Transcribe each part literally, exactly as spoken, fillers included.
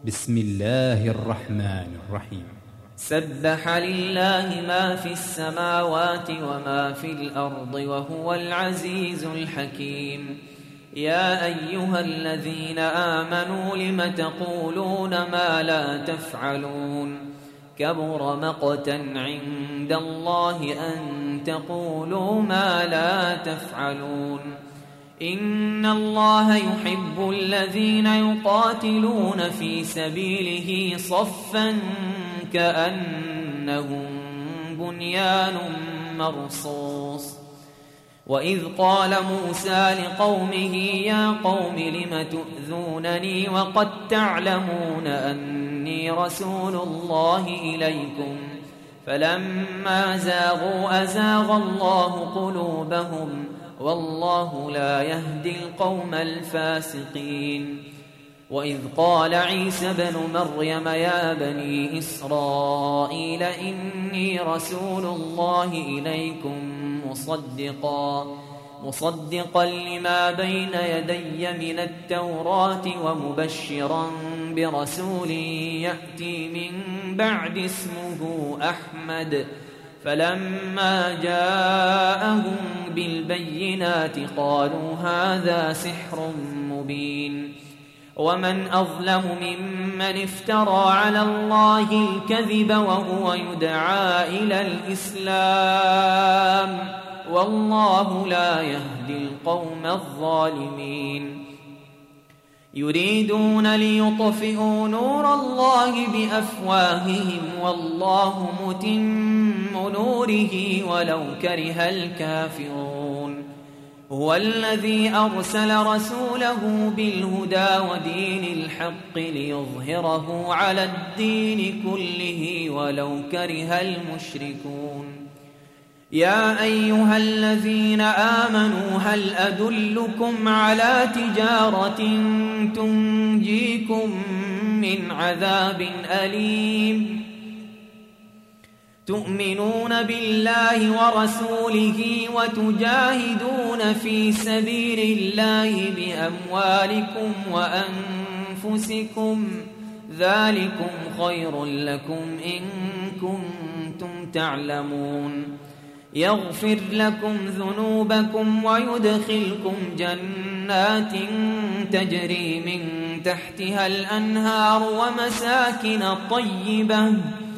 بسم الله الرحمن الرحيم. سبح لله ما في السماوات وما في الأرض وهو العزيز الحكيم. يا أيها الذين آمنوا لم تقولون ما لا تفعلون كبر مقتا عند الله أن تقولوا ما لا تفعلون. إن الله يحب الذين يقاتلون في سبيله صفا كأنهم بنيان مرصوص. وإذ قال موسى لقومه يا قوم لم تؤذونني وقد تعلمون أني رسول الله إليكم فلما زاغوا أزاغ الله قلوبهم والله لا يهدي القوم الفاسقين. وإذ قال عيسى بن مريم يا بني إسرائيل إني رسول الله إليكم مصدقا مصدقا لما بين يدي من التوراة ومبشرا برسول يأتي من بعد اسمه أحمد. فلما جاءهم بالبينات قالوا هذا سحر مبين. ومن أظلم ممن افترى على الله الكذب وهو يدعى إلى الإسلام والله لا يهدي القوم الظالمين. يريدون ليطفئوا نور الله بأفواههم والله متم نوره ولو كره الكافرون. هو الذي أرسل رسوله بالهدى ودين الحق ليظهره على الدين كله ولو كره المشركون. يا أيها الذين آمنوا هل أدلكم على تجارة تنجيكم من عذاب أليم تؤمنون بالله ورسوله وتجاهدون في سبيل الله بأموالكم وأنفسكم ذلكم خير لكم إن كنتم تعلمون. يغفر لكم ذنوبكم ويدخلكم جنات تجري من تحتها الأنهار ومساكن طيبة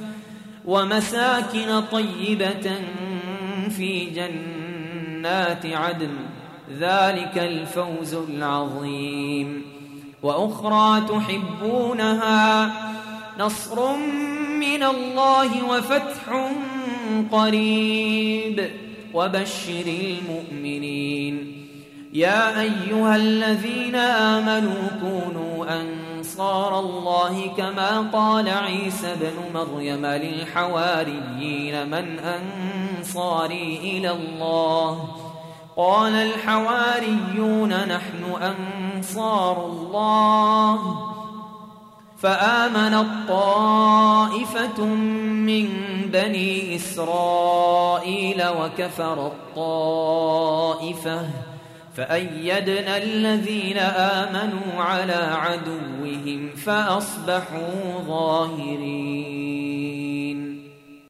ومساكن طيبة في جنات عدن ذلك الفوز العظيم. وأخرى تحبونها نصر من الله وفتح قريب وبشر المؤمنين. يا أيها الذين آمنوا كونوا أنصار الله كما قال عيسى بن مريم للحواريين من أنصاري إلى الله قال الحواريون نحن أنصار الله. فآمنت طائفة من بني إسرائيل وكفرت طائفة فأيدنا الذين آمنوا على عدوهم فأصبحوا ظاهرين.